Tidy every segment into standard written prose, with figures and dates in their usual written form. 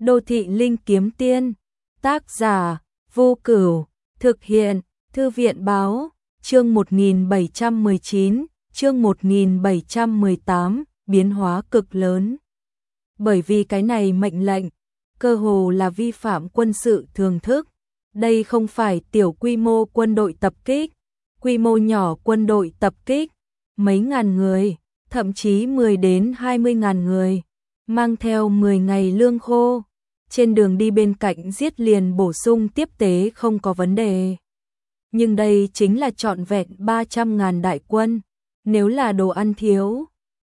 Đô thị linh kiếm tiên, tác giả, Vô Cửu, thực hiện, Thư viện báo, chương 1719, chương 1718, biến hóa cực lớn. Bởi vì cái này mệnh lệnh, cơ hồ là vi phạm quân sự thường thức. Đây không phải tiểu quy mô quân đội tập kích, quy mô nhỏ quân đội tập kích, mấy ngàn người, thậm chí 10 đến 20 ngàn người, mang theo 10 ngày lương khô, trên đường đi bên cạnh giết liền bổ sung tiếp tế không có vấn đề. Nhưng đây chính là trọn vẹn 300.000 đại quân, nếu là đồ ăn thiếu,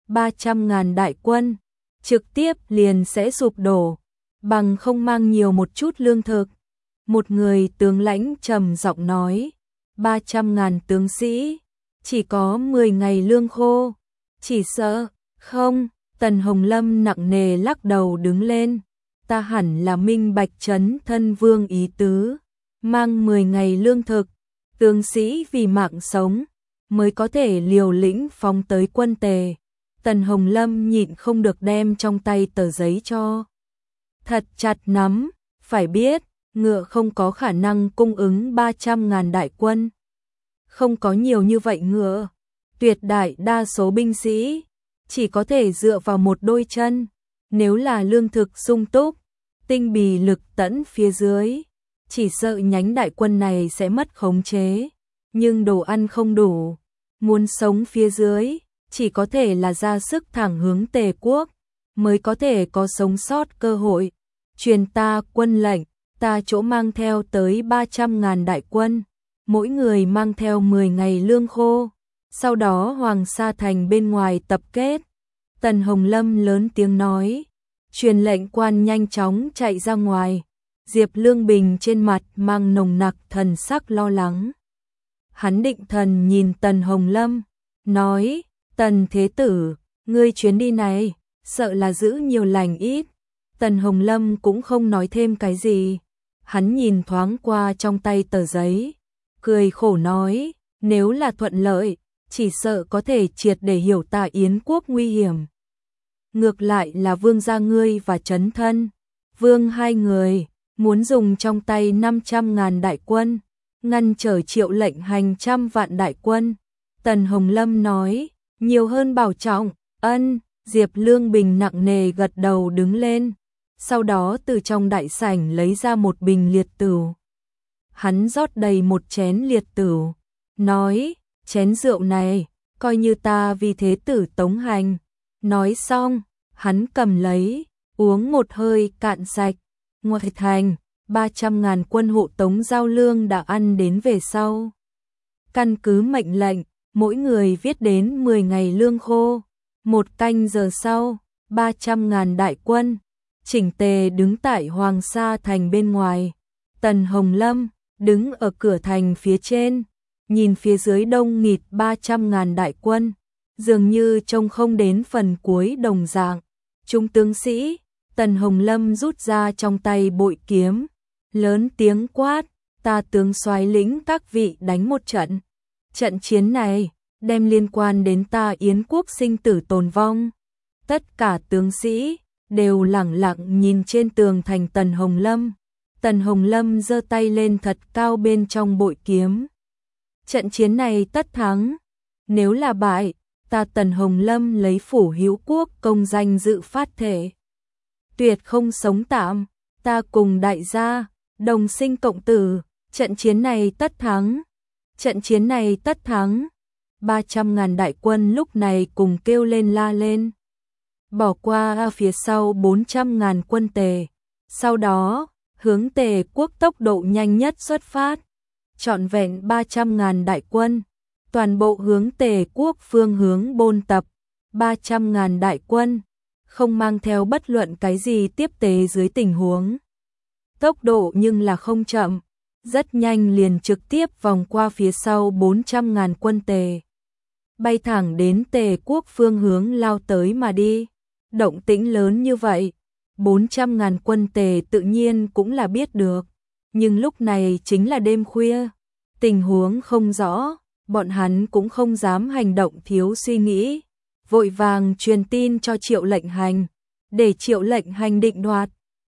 300.000 đại quân, trực tiếp liền sẽ sụp đổ, bằng không mang nhiều một chút lương thực. Một người tướng lãnh trầm giọng nói, 300.000 tướng sĩ, chỉ có 10 ngày lương khô, chỉ sợ, không, Tần Hồng Lâm nặng nề lắc đầu đứng lên, ta hẳn là minh bạch trấn thân vương ý tứ, mang 10 ngày lương thực, tướng sĩ vì mạng sống, mới có thể liều lĩnh phóng tới quân tề. Tần Hồng Lâm nhịn không được đem trong tay tờ giấy cho thật chặt nắm, phải biết, ngựa không có khả năng cung ứng 300.000 đại quân. Không có nhiều như vậy ngựa, tuyệt đại đa số binh sĩ chỉ có thể dựa vào một đôi chân, nếu là lương thực sung túc, tinh bì lực tẫn phía dưới, chỉ sợ nhánh đại quân này sẽ mất khống chế, nhưng đồ ăn không đủ, muốn sống phía dưới, chỉ có thể là ra sức thẳng hướng Tề quốc, mới có thể có sống sót cơ hội. Truyền ta quân lệnh, ta chỗ mang theo tới 300.000 đại quân, mỗi người mang theo 10 ngày lương khô, sau đó Hoàng Sa Thành bên ngoài tập kết. Tần Hồng Lâm lớn tiếng nói, truyền lệnh quan nhanh chóng chạy ra ngoài. Diệp Lương Bình trên mặt mang nồng nặc thần sắc lo lắng. Hắn định thần nhìn Tần Hồng Lâm, nói, Tần Thế Tử, ngươi chuyến đi này, sợ là giữ nhiều lành ít. Tần Hồng Lâm cũng không nói thêm cái gì. Hắn nhìn thoáng qua trong tay tờ giấy, cười khổ nói, nếu là thuận lợi, chỉ sợ có thể triệt để hiểu ta Yến quốc nguy hiểm. Ngược lại là vương gia ngươi và Trấn Thân, vương hai người, muốn dùng trong tay 500.000 đại quân, ngăn trở Triệu Lệnh Hành 100 vạn đại quân. Tần Hồng Lâm nói, nhiều hơn bảo trọng, ân, Diệp Lương Bình nặng nề gật đầu đứng lên, sau đó từ trong đại sảnh lấy ra một bình liệt tửu. Hắn rót đầy một chén liệt tửu, nói, chén rượu này, coi như ta vì thế tử tống hành. Nói xong, hắn cầm lấy, uống một hơi cạn sạch. Ngoài thành, 300.000 quân hộ tống giao lương đã ăn đến về sau. Căn cứ mệnh lệnh, mỗi người viết đến 10 ngày lương khô. Một canh giờ sau, 300.000 đại quân, chỉnh tề đứng tại Hoàng Sa Thành bên ngoài. Tần Hồng Lâm, đứng ở cửa thành phía trên, nhìn phía dưới đông nghịt 300.000 đại quân, dường như trông không đến phần cuối đồng dạng. Trung tướng sĩ, Tần Hồng Lâm rút ra trong tay bội kiếm, lớn tiếng quát, ta tướng soái lĩnh các vị đánh một trận. Trận chiến này, đem liên quan đến ta Yến quốc sinh tử tồn vong. Tất cả tướng sĩ, đều lẳng lặng nhìn trên tường thành Tần Hồng Lâm. Tần Hồng Lâm giơ tay lên thật cao bên trong bội kiếm. Trận chiến này tất thắng, nếu là bại, ta Tần Hồng Lâm lấy phủ Hữu quốc công danh dự phát thể. Tuyệt không sống tạm, ta cùng đại gia, đồng sinh cộng tử, trận chiến này tất thắng. Trận chiến này tất thắng. 300.000 đại quân lúc này cùng kêu lên la lên. Bỏ qua phía sau 400.000 quân Tề, sau đó, hướng Tề quốc tốc độ nhanh nhất xuất phát. Trọn vẹn 300.000 đại quân, toàn bộ hướng Tề quốc phương hướng bôn tập. 300.000 đại quân, không mang theo bất luận cái gì tiếp tế dưới tình huống. Tốc độ nhưng là không chậm, rất nhanh liền trực tiếp vòng qua phía sau 400.000 quân Tề. Bay thẳng đến Tề quốc phương hướng lao tới mà đi. Động tĩnh lớn như vậy, 400.000 quân Tề tự nhiên cũng là biết được. Nhưng lúc này chính là đêm khuya, tình huống không rõ, bọn hắn cũng không dám hành động thiếu suy nghĩ. Vội vàng truyền tin cho Triệu Lệnh Hành, để Triệu Lệnh Hành định đoạt.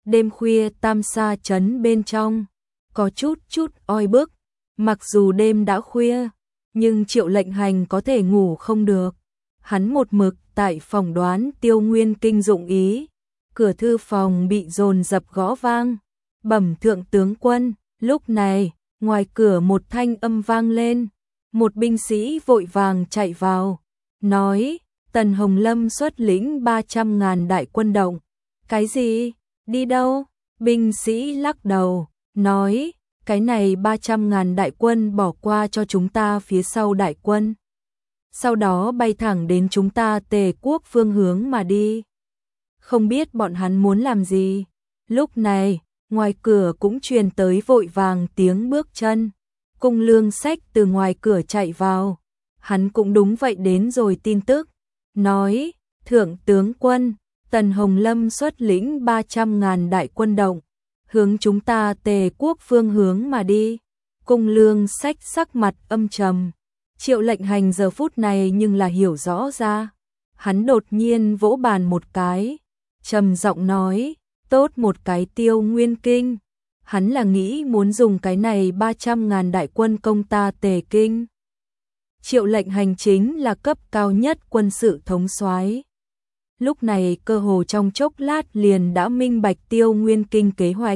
Đêm khuya Tam Sa trấn bên trong có chút oi bức, mặc dù đêm đã khuya, nhưng Triệu Lệnh Hành có thể ngủ không được. Hắn một mực tại phòng đoán Tiêu Nguyên Kinh dụng ý, cửa thư phòng bị dồn dập gõ vang. Bẩm thượng tướng quân, lúc này, ngoài cửa một thanh âm vang lên, một binh sĩ vội vàng chạy vào, nói, Tần Hồng Lâm xuất lĩnh 300.000 đại quân động. Cái gì? Đi đâu? Binh sĩ lắc đầu, nói, cái này 300.000 đại quân bỏ qua cho chúng ta phía sau đại quân. Sau đó bay thẳng đến chúng ta Tề quốc phương hướng mà đi. Không biết bọn hắn muốn làm gì. Lúc này, ngoài cửa cũng truyền tới vội vàng tiếng bước chân. Cung Lương Sách từ ngoài cửa chạy vào. Hắn cũng đúng vậy đến rồi tin tức. Nói, thượng tướng quân, Tần Hồng Lâm xuất lĩnh 300.000 đại quân động, hướng chúng ta Tề quốc phương hướng mà đi. Cung Lương Sách sắc mặt âm trầm. Triệu Lệnh Hành giờ phút này nhưng là hiểu rõ ra. Hắn đột nhiên vỗ bàn một cái, trầm giọng nói, tốt một cái Tiêu Nguyên Kinh. Hắn là nghĩ muốn dùng cái này 300.000 đại quân công ta Tề Kinh. Triệu Lệnh Hành chính là cấp cao nhất quân sự thống soái. Lúc này cơ hồ trong chốc lát liền đã minh bạch Tiêu Nguyên Kinh kế hoạch.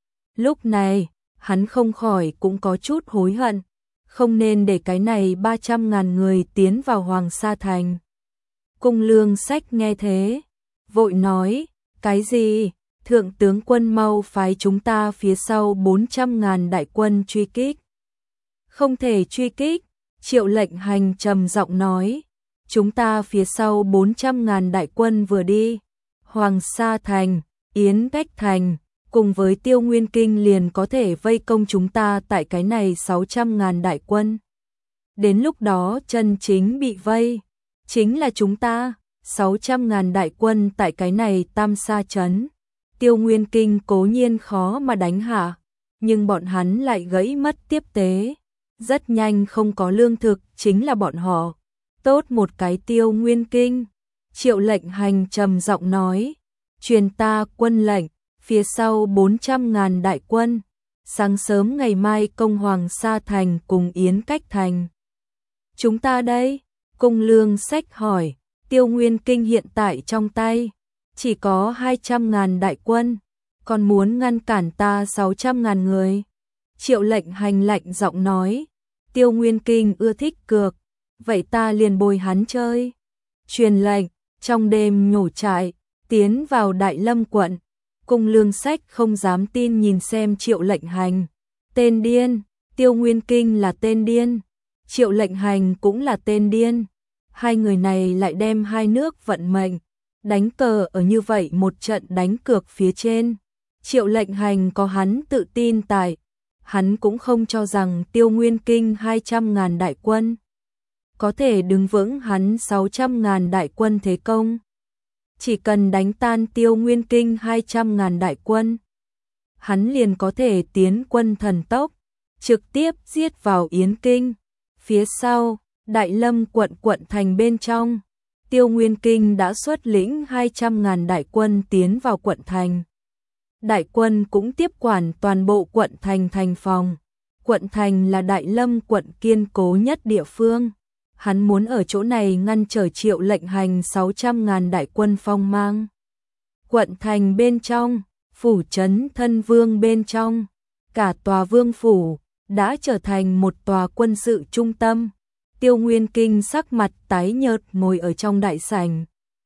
Lúc này, hắn không khỏi cũng có chút hối hận, không nên để cái này 300.000 người tiến vào Hoàng Sa Thành. Cung Lương Sách nghe thế, vội nói, cái gì? Thượng tướng quân mau phái chúng ta phía sau 400.000 đại quân truy kích. Không thể truy kích, Triệu Lệnh Hành trầm giọng nói, chúng ta phía sau 400.000 đại quân vừa đi, Hoàng Sa Thành, Yến Cách Thành, cùng với Tiêu Nguyên Kinh liền có thể vây công chúng ta tại cái này 600.000 đại quân. Đến lúc đó chân chính bị vây, chính là chúng ta, 600.000 đại quân tại cái này Tam Sa trấn. Tiêu Nguyên Kinh cố nhiên khó mà đánh hạ, nhưng bọn hắn lại gãy mất tiếp tế. Rất nhanh không có lương thực, chính là bọn họ. Tốt một cái Tiêu Nguyên Kinh. Triệu Lệnh Hành trầm giọng nói, truyền ta quân lệnh, phía sau 400.000 đại quân, sáng sớm ngày mai công Hoàng Sa Thành cùng Yến Cách Thành. Chúng ta đây? Cung Lương Sách hỏi, Tiêu Nguyên Kinh hiện tại trong tay, chỉ có 200.000 đại quân, còn muốn ngăn cản ta 600.000 người. Triệu Lệnh Hành lạnh giọng nói, Tiêu Nguyên Kinh ưa thích cược, vậy ta liền bồi hắn chơi. Truyền lệnh, trong đêm nhổ trại, tiến vào Đại Lâm quận. Cung Lương Sách không dám tin nhìn xem Triệu Lệnh Hành. Tên điên, Tiêu Nguyên Kinh là tên điên, Triệu Lệnh Hành cũng là tên điên. Hai người này lại đem hai nước vận mệnh đánh cờ ở như vậy một trận đánh cược phía trên. Triệu Lệnh Hành có hắn tự tin tại, hắn cũng không cho rằng Tiêu Nguyên Kinh 200.000 đại quân có thể đứng vững hắn 600.000 đại quân thế công. Chỉ cần đánh tan Tiêu Nguyên Kinh 200.000 đại quân, hắn liền có thể tiến quân thần tốc, trực tiếp giết vào Yến Kinh. Phía sau, Đại Lâm quận thành bên trong, Tiêu Nguyên Kinh đã xuất lĩnh 200.000 đại quân tiến vào quận thành. Đại quân cũng tiếp quản toàn bộ quận thành thành phòng. Quận thành là Đại Lâm quận kiên cố nhất địa phương. Hắn muốn ở chỗ này ngăn trở Triệu Lệnh Hành 600.000 đại quân phong mang. Quận thành bên trong, phủ trấn Thân Vương bên trong, cả tòa vương phủ đã trở thành một tòa quân sự trung tâm. Tiêu Nguyên Kinh sắc mặt tái nhợt ngồi ở trong đại sảnh,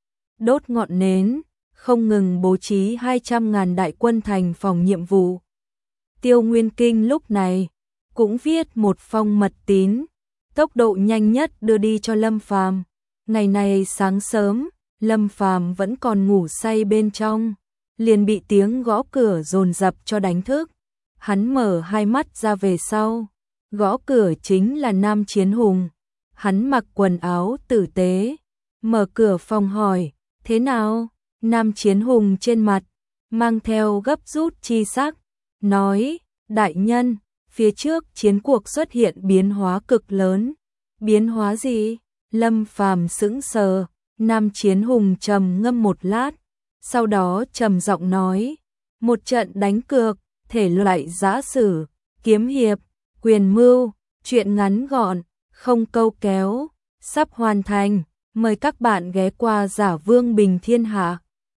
đốt ngọn nến, không ngừng bố trí 200.000 đại quân thành phòng nhiệm vụ. Tiêu Nguyên Kinh lúc này cũng viết một phong mật tín, tốc độ nhanh nhất đưa đi cho Lâm Phàm. Ngày này sáng sớm, Lâm Phàm vẫn còn ngủ say bên trong, liền bị tiếng gõ cửa dồn dập cho đánh thức. Hắn mở hai mắt ra về sau, gõ cửa chính là Nam Chiến Hùng. Hắn mặc quần áo tử tế, mở cửa phòng hỏi, thế nào? Nam Chiến Hùng trên mặt mang theo gấp rút chi sắc, nói, đại nhân, phía trước chiến cuộc xuất hiện biến hóa cực lớn. Biến hóa gì? Lâm Phàm sững sờ. Nam Chiến Hùng trầm ngâm một lát, sau đó trầm giọng nói, Một trận đánh cược, thể loại giã sử, kiếm hiệp, quyền mưu, truyện ngắn gọn, không câu kéo, sắp hoàn thành. Mời các bạn ghé qua Giả Vương Bình Thiên Hạ.